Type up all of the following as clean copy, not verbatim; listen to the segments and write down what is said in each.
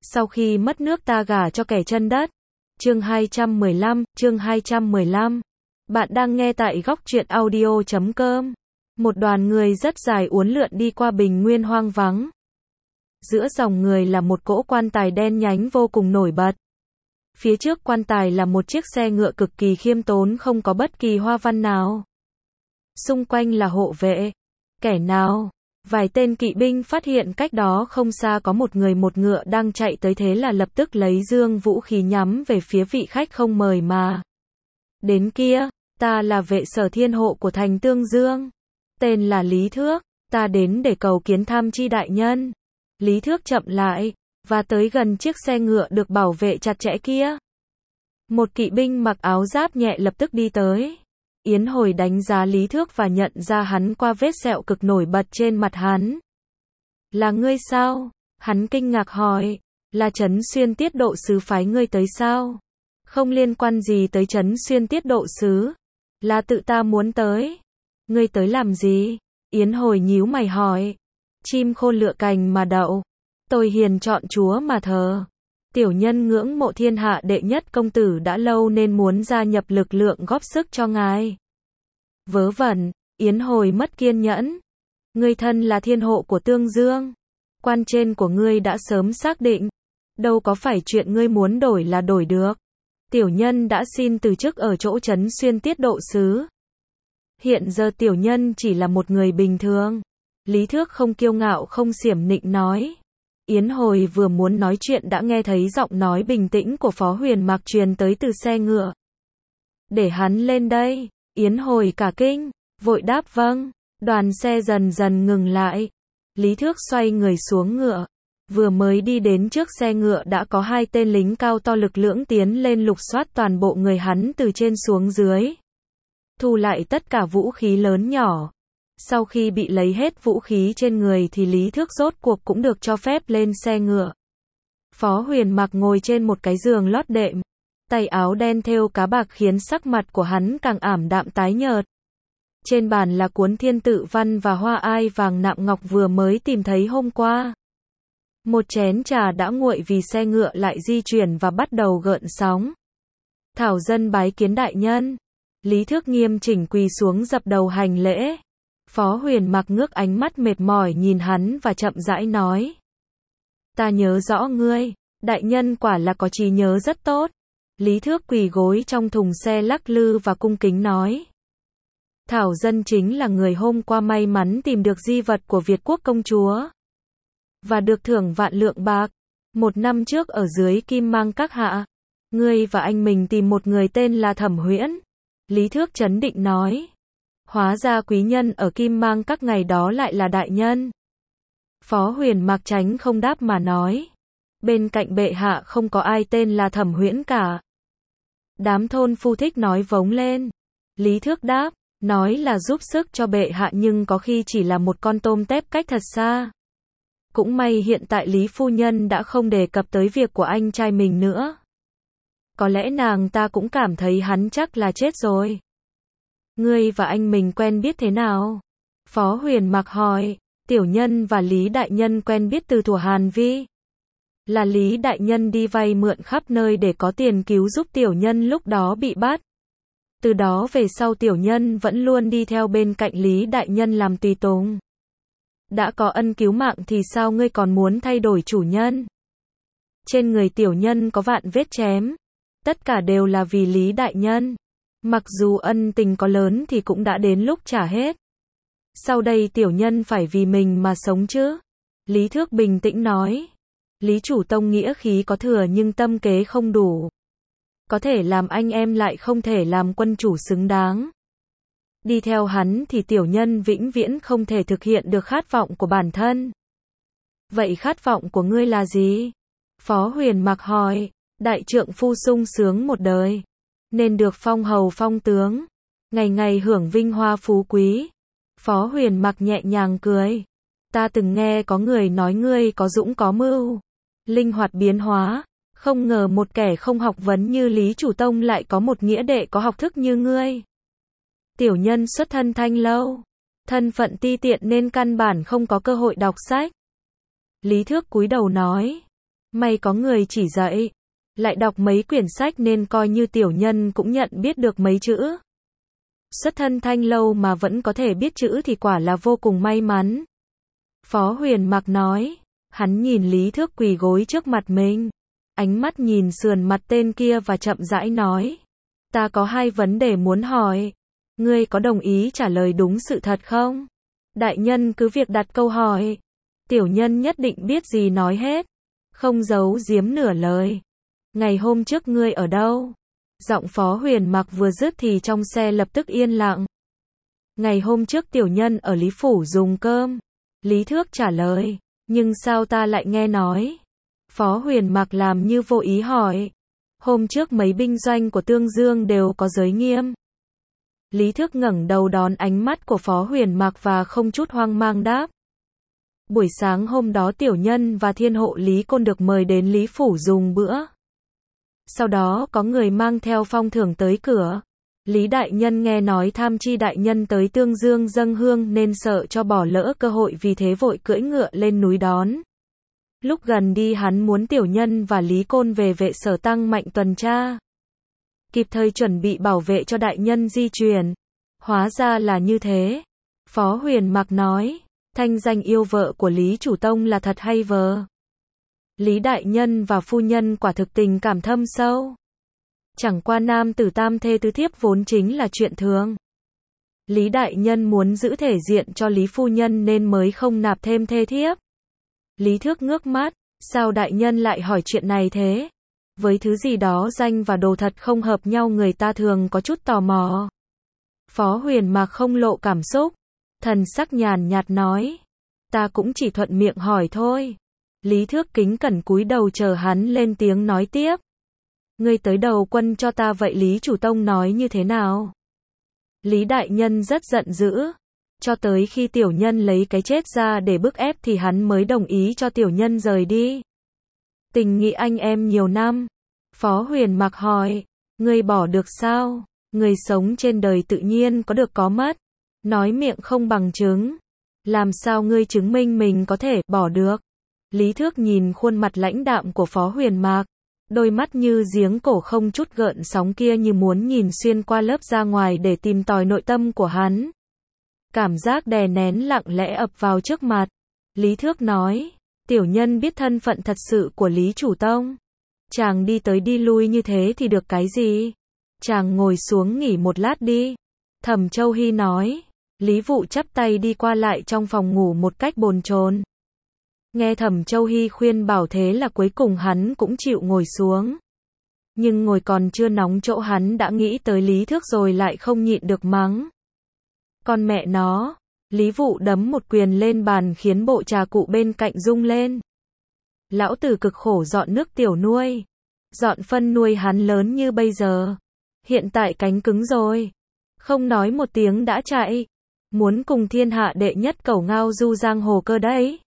Sau khi mất nước ta gả cho kẻ chân đất. Chương 215. Bạn đang nghe tại góc truyện audio.com. Một đoàn người rất dài uốn lượn đi qua bình nguyên hoang vắng. Giữa dòng người là một cỗ quan tài đen nhánh vô cùng nổi bật. Phía trước quan tài là một chiếc xe ngựa cực kỳ khiêm tốn, không có bất kỳ hoa văn nào. Xung quanh là hộ vệ. Kẻ nào? Vài tên kỵ binh phát hiện cách đó không xa có một người một ngựa đang chạy tới, thế là lập tức lấy dương vũ khí nhắm về phía vị khách không mời mà đến kia. Ta là vệ sở thiên hộ của thành Tương Dương. Tên là Lý Thước. Ta đến để cầu kiến Tham Chi đại nhân. Lý Thước chậm lại và tới gần chiếc xe ngựa được bảo vệ chặt chẽ kia. Một kỵ binh mặc áo giáp nhẹ lập tức đi tới. Yến Hồi đánh giá Lý Thước và nhận ra hắn qua vết sẹo cực nổi bật trên mặt hắn. Là ngươi sao? Hắn kinh ngạc hỏi. Là Trấn Xuyên Tiết Độ Sứ phái ngươi tới sao? Không liên quan gì tới Trấn Xuyên Tiết Độ Sứ. Là tự ta muốn tới. Ngươi tới làm gì? Yến Hồi nhíu mày hỏi. Chim khôn lựa cành mà đậu. Tôi hiền chọn chúa mà thờ. Tiểu nhân ngưỡng mộ thiên hạ đệ nhất công tử đã lâu nên muốn gia nhập lực lượng góp sức cho ngài. Vớ vẩn, Yến Hồi mất kiên nhẫn. Ngươi thân là thiên hộ của Tương Dương. Quan trên của ngươi đã sớm xác định. Đâu có phải chuyện ngươi muốn đổi là đổi được. Tiểu nhân đã xin từ chức ở chỗ Trấn Xuyên Tiết Độ Sứ. Hiện giờ tiểu nhân chỉ là một người bình thường. Lý Thước không kiêu ngạo không xiểm nịnh nói. Yến Hồi vừa muốn nói chuyện đã nghe thấy giọng nói bình tĩnh của Phó Huyền Mạc truyền tới từ xe ngựa. Để hắn lên đây. Yến Hồi cả kinh, vội đáp vâng. Đoàn xe dần dần ngừng lại. Lý Thước xoay người xuống ngựa. Vừa mới đi đến trước xe ngựa đã có hai tên lính cao to lực lưỡng tiến lên lục soát toàn bộ người hắn từ trên xuống dưới. Thu lại tất cả vũ khí lớn nhỏ. Sau khi bị lấy hết vũ khí trên người thì Lý Thước rốt cuộc cũng được cho phép lên xe ngựa. Phó Huyền Mạc ngồi trên một cái giường lót đệm. Tay áo đen thêu cá bạc khiến sắc mặt của hắn càng ảm đạm tái nhợt. Trên bàn là cuốn Thiên Tự Văn và hoa ai vàng nạm ngọc vừa mới tìm thấy hôm qua. Một chén trà đã nguội vì xe ngựa lại di chuyển và bắt đầu gợn sóng. Thảo dân bái kiến đại nhân. Lý Thước nghiêm chỉnh quỳ xuống dập đầu hành lễ. Phó Huyền Mạc ngước ánh mắt mệt mỏi nhìn hắn và chậm rãi nói. Ta nhớ rõ ngươi, đại nhân quả là có trí nhớ rất tốt. Lý Thước quỳ gối trong thùng xe lắc lư và cung kính nói. Thảo dân chính là người hôm qua may mắn tìm được di vật của Việt Quốc công chúa. Và được thưởng vạn lượng bạc. 1 năm trước ở dưới Kim Mang Các hạ. Ngươi và anh mình tìm một người tên là Thẩm Huyễn. Lý Thước trấn định nói. Hóa ra quý nhân ở Kim Mang Các ngày đó lại là đại nhân. Phó Huyền Mạc tránh không đáp mà nói. Bên cạnh bệ hạ không có ai tên là Thẩm Huyễn cả. Đám thôn phu thích nói vống lên. Lý Thước đáp, nói là giúp sức cho bệ hạ nhưng có khi chỉ là một con tôm tép cách thật xa. Cũng may hiện tại Lý phu nhân đã không đề cập tới việc của anh trai mình nữa. Có lẽ nàng ta cũng cảm thấy hắn chắc là chết rồi. Ngươi và anh mình quen biết thế nào? Phó Huyền Mạc hỏi. Tiểu nhân và Lý đại nhân quen biết từ thuở Hàn Vi. Là Lý đại nhân đi vay mượn khắp nơi để có tiền cứu giúp tiểu nhân lúc đó bị bắt. Từ đó về sau tiểu nhân vẫn luôn đi theo bên cạnh Lý đại nhân làm tùy tùng. Đã có ân cứu mạng thì sao ngươi còn muốn thay đổi chủ nhân? Trên người tiểu nhân có vạn vết chém. Tất cả đều là vì Lý đại nhân. Mặc dù ân tình có lớn thì cũng đã đến lúc trả hết. Sau đây tiểu nhân phải vì mình mà sống chứ? Lý Thước bình tĩnh nói. Lý chủ tông nghĩa khí có thừa nhưng tâm kế không đủ. Có thể làm anh em lại không thể làm quân chủ xứng đáng. Đi theo hắn thì tiểu nhân vĩnh viễn không thể thực hiện được khát vọng của bản thân. Vậy khát vọng của ngươi là gì? Phó Huyền Mạc hỏi. Đại trượng phu sung sướng một đời. Nên được phong hầu phong tướng. Ngày ngày hưởng vinh hoa phú quý. Phó Huyền Mạc nhẹ nhàng cười. Ta từng nghe có người nói ngươi có dũng có mưu. Linh hoạt biến hóa. Không ngờ một kẻ không học vấn như Lý chủ tông lại có một nghĩa đệ có học thức như ngươi. Tiểu nhân xuất thân Thanh Lâu. Thân phận ti tiện nên căn bản không có cơ hội đọc sách. Lý Thước cúi đầu nói. May có người chỉ dạy. Lại đọc mấy quyển sách nên coi như tiểu nhân cũng nhận biết được mấy chữ. Xuất thân Thanh Lâu mà vẫn có thể biết chữ thì quả là vô cùng may mắn. Phó Huyền Mặc nói. Hắn nhìn Lý Thước quỳ gối trước mặt mình. Ánh mắt nhìn sườn mặt tên kia và chậm rãi nói. Ta có 2 vấn đề muốn hỏi. Ngươi có đồng ý trả lời đúng sự thật không? Đại nhân cứ việc đặt câu hỏi. Tiểu nhân nhất định biết gì nói hết. Không giấu giếm nửa lời. Ngày hôm trước ngươi ở đâu? Giọng Phó Huyền Mặc vừa dứt thì trong xe lập tức yên lặng. Ngày hôm trước tiểu nhân ở Lý Phủ dùng cơm. Lý Thước trả lời. Nhưng sao ta lại nghe nói? Phó Huyền Mặc làm như vô ý hỏi. Hôm trước mấy binh doanh của Tương Dương đều có giới nghiêm. Lý Thước ngẩng đầu đón ánh mắt của Phó Huyền Mặc và không chút hoang mang đáp. Buổi sáng hôm đó tiểu nhân và thiên hộ Lý Côn được mời đến Lý Phủ dùng bữa. Sau đó có người mang theo phong thưởng tới cửa. Lý đại nhân nghe nói Tham Chi đại nhân tới Tương Dương dâng hương nên sợ cho bỏ lỡ cơ hội, vì thế vội cưỡi ngựa lên núi đón. Lúc gần đi hắn muốn tiểu nhân và Lý Côn về vệ sở tăng mạnh tuần tra, kịp thời chuẩn bị bảo vệ cho đại nhân di chuyển. Hóa ra là như thế. Phó Huyền Mặc nói. Thanh danh yêu vợ của Lý Chủ Tông là thật hay vờ? Lý đại nhân và phu nhân quả thực tình cảm thâm sâu. Chẳng qua nam tử tam thê tứ thiếp vốn chính là chuyện thường. Lý đại nhân muốn giữ thể diện cho Lý phu nhân nên mới không nạp thêm thê thiếp. Lý Thước ngước mắt. Sao đại nhân lại hỏi chuyện này thế? Với thứ gì đó danh và đồ thật không hợp nhau, người ta thường có chút tò mò. Phó Huyền Mặc không lộ cảm xúc. Thần sắc nhàn nhạt nói. Ta cũng chỉ thuận miệng hỏi thôi. Lý Thước kính cẩn cúi đầu chờ hắn lên tiếng nói tiếp. Ngươi tới đầu quân cho ta vậy Lý Chủ Tông nói như thế nào? Lý đại nhân rất giận dữ. Cho tới khi tiểu nhân lấy cái chết ra để bức ép thì hắn mới đồng ý cho tiểu nhân rời đi. Tình nghĩa anh em nhiều năm. Phó Huyền Mặc hỏi. Ngươi bỏ được sao? Người sống trên đời tự nhiên có được có mất. Nói miệng không bằng chứng. Làm sao ngươi chứng minh mình có thể bỏ được? Lý Thước nhìn khuôn mặt lãnh đạm của Phó Huyền Mặc. Đôi mắt như giếng cổ không chút gợn sóng kia như muốn nhìn xuyên qua lớp da ngoài để tìm tòi nội tâm của hắn. Cảm giác đè nén lặng lẽ ập vào trước mặt. Lý Thước nói. Tiểu nhân biết thân phận thật sự của Lý Chủ Tông. Chàng đi tới đi lui như thế thì được cái gì? Chàng ngồi xuống nghỉ một lát đi. Thẩm Châu Hy nói. Lý Vụ chắp tay đi qua lại trong phòng ngủ một cách bồn chồn. Nghe Thẩm Châu Hy khuyên bảo thế là cuối cùng hắn cũng chịu ngồi xuống. Nhưng ngồi còn chưa nóng chỗ hắn đã nghĩ tới Lý Thước rồi lại không nhịn được mắng. Con mẹ nó. Lý Vụ đấm một quyền lên bàn khiến bộ trà cụ bên cạnh rung lên. Lão tử cực khổ dọn nước tiểu nuôi. Dọn phân nuôi hắn lớn như bây giờ. Hiện tại cánh cứng rồi. Không nói một tiếng đã chạy. Muốn cùng thiên hạ đệ nhất cẩu ngao du giang hồ cơ đấy.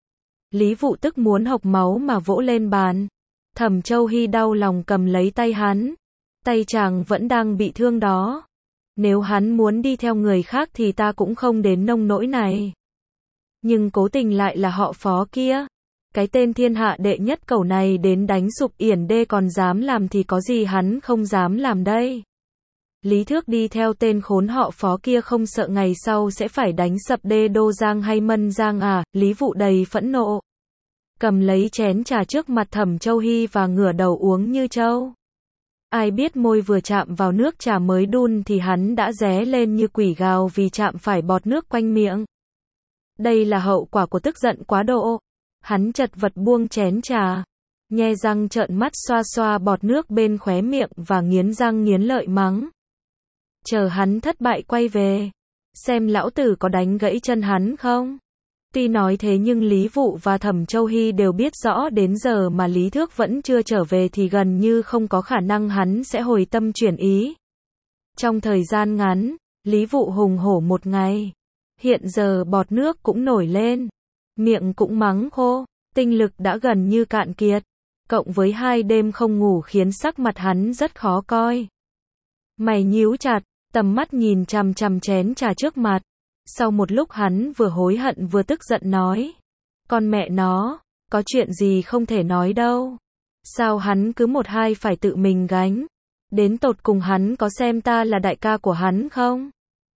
Lý Vụ tức muốn hộc máu mà vỗ lên bàn. Thẩm Châu Hy đau lòng cầm lấy tay hắn. Tay chàng vẫn đang bị thương đó. Nếu hắn muốn đi theo người khác thì ta cũng không đến nông nỗi này. Nhưng cố tình lại là họ Phó kia. Cái tên thiên hạ đệ nhất cẩu này đến đánh sụp Yển Đê còn dám làm thì có gì hắn không dám làm đây. Lý Thước đi theo tên khốn họ Phó kia không sợ ngày sau sẽ phải đánh sập Đê Đô Giang hay Mân Giang à? Lý Vụ đầy phẫn nộ. Cầm lấy chén trà trước mặt Thẩm Châu Hy và ngửa đầu uống như trâu. Ai biết môi vừa chạm vào nước trà mới đun thì hắn đã ré lên như quỷ gào vì chạm phải bọt nước quanh miệng. Đây là hậu quả của tức giận quá độ. Hắn chật vật buông chén trà, nhe răng trợn mắt xoa xoa bọt nước bên khóe miệng và nghiến răng nghiến lợi mắng. Chờ hắn thất bại quay về, xem lão tử có đánh gãy chân hắn không. Tuy nói thế nhưng Lý Vụ và Thẩm Châu Hy đều biết rõ đến giờ mà Lý Thước vẫn chưa trở về thì gần như không có khả năng hắn sẽ hồi tâm chuyển ý. Trong thời gian ngắn, Lý Vụ hùng hổ một ngày. Hiện giờ bọt nước cũng nổi lên, miệng cũng mắng khô, tinh lực đã gần như cạn kiệt. Cộng với 2 đêm không ngủ khiến sắc mặt hắn rất khó coi. Mày nhíu chặt, tầm mắt nhìn chằm chằm chén trà trước mặt. Sau một lúc hắn vừa hối hận vừa tức giận nói. Con mẹ nó, Có chuyện gì không thể nói đâu. Sao hắn cứ một hai phải tự mình gánh? Đến tột cùng hắn có xem ta là đại ca của hắn không?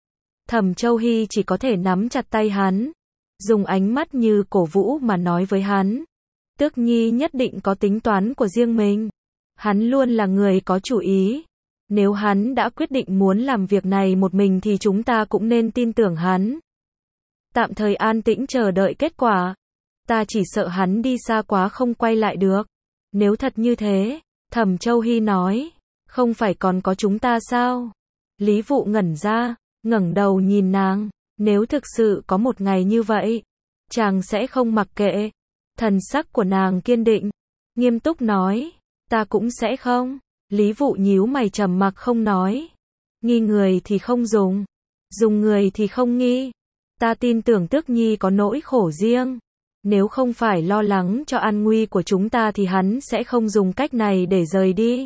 Thẩm Châu Hy chỉ có thể nắm chặt tay hắn, dùng ánh mắt như cổ vũ mà nói với hắn. Tước Nhi nhất định có tính toán của riêng mình. Hắn luôn là người có chủ ý. Nếu hắn đã quyết định muốn làm việc này một mình thì chúng ta cũng nên tin tưởng hắn. Tạm thời an tĩnh chờ đợi kết quả. Ta chỉ sợ hắn đi xa quá không quay lại được. Nếu thật như thế, Thẩm Châu Hy nói, không phải còn có chúng ta sao? Lý Vụ ngẩn ra, ngẩng đầu nhìn nàng, nếu thực sự có một ngày như vậy, chàng sẽ không mặc kệ. Thần sắc của nàng kiên định, nghiêm túc nói, ta cũng sẽ không. Lý Vụ nhíu mày trầm mặc không nói. Nghi người thì không dùng, dùng người thì không nghi. Ta tin tưởng Tước Nhi có nỗi khổ riêng. Nếu không phải lo lắng cho an nguy của chúng ta thì hắn sẽ không dùng cách này để rời đi.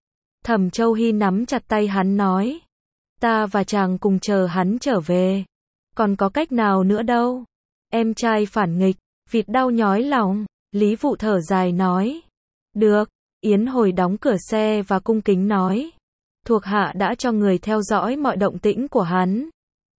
Thẩm Châu Hy nắm chặt tay hắn nói, ta và chàng cùng chờ hắn trở về. Còn có cách nào nữa đâu. Em trai phản nghịch, vịt đau nhói lòng. Lý Vụ thở dài nói, được. Yến Hồi đóng cửa xe và cung kính nói, thuộc hạ đã cho người theo dõi mọi động tĩnh của hắn.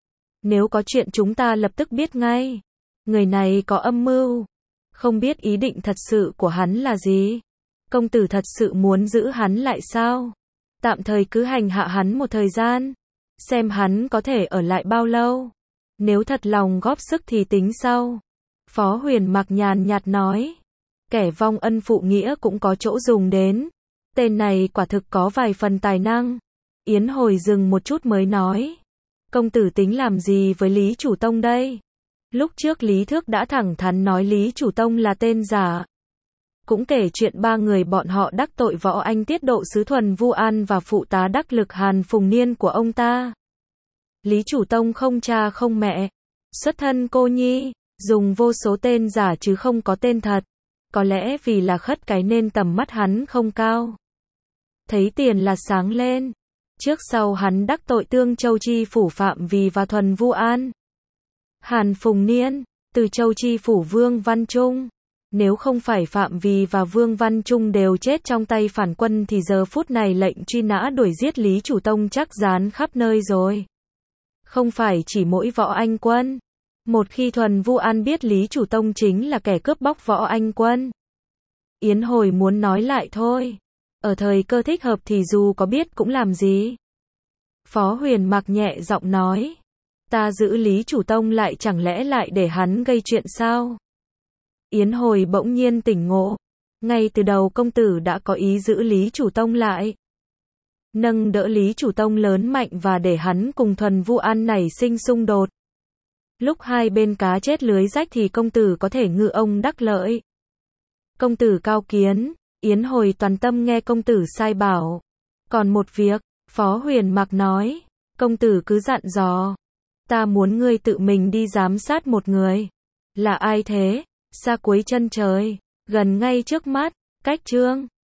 Nếu có chuyện chúng ta lập tức biết ngay. Người này có âm mưu. Không biết ý định thật sự của hắn là gì. Công tử thật sự muốn giữ hắn lại sao? Tạm thời cứ hành hạ hắn một thời gian. Xem hắn có thể ở lại bao lâu. Nếu thật lòng góp sức thì tính sau. Phó Huyền Mặc nhàn nhạt nói. Kẻ vong ân phụ nghĩa cũng có chỗ dùng đến. Tên này quả thực có vài phần tài năng. Yến Hồi dừng một chút mới nói. Công tử tính làm gì với Lý Chủ Tông đây? Lúc trước Lý Thước đã thẳng thắn nói Lý Chủ Tông là tên giả. Cũng kể chuyện ba người bọn họ đắc tội võ anh tiết độ sứ Thuần Vu An và phụ tá đắc lực Hàn Phùng Niên của ông ta. Lý Chủ Tông không cha không mẹ, xuất thân cô nhi, dùng vô số tên giả chứ không có tên thật. Có lẽ vì là khất cái nên tầm mắt hắn không cao. Thấy tiền là sáng lên. Trước sau hắn đắc tội Tương Châu Chi phủ Phạm Vì và Thuần Vu An, Hàn Phùng Niên, Từ Châu Chi phủ Vương Văn Trung. Nếu không phải Phạm Vì và Vương Văn Trung đều chết trong tay phản quân thì giờ phút này lệnh truy nã đuổi giết Lý Chủ Tông chắc dán khắp nơi rồi. Không phải chỉ mỗi võ anh quân. Một khi Thuần Vu An biết Lý Chủ Tông chính là kẻ cướp bóc võ anh quân. Yến Hồi muốn nói lại thôi. Ở thời cơ thích hợp thì dù có biết cũng làm gì. Phó Huyền Mặc nhẹ giọng nói. Ta giữ Lý Chủ Tông lại chẳng lẽ lại để hắn gây chuyện sao? Yến Hồi bỗng nhiên tỉnh ngộ. Ngay từ đầu công tử đã có ý giữ Lý Chủ Tông lại. Nâng đỡ Lý Chủ Tông lớn mạnh và để hắn cùng Thuần Vu An nảy sinh xung đột. Lúc hai bên cá chết lưới rách thì công tử có thể ngư ông đắc lợi. Công tử cao kiến. Yến Hồi toàn tâm nghe công tử sai bảo. Còn một việc, Phó Huyền Mặc nói. Công tử cứ dặn dò. Ta muốn ngươi tự mình đi giám sát một người. Là ai thế? Xa cuối chân trời, gần ngay trước mắt. Cách Trương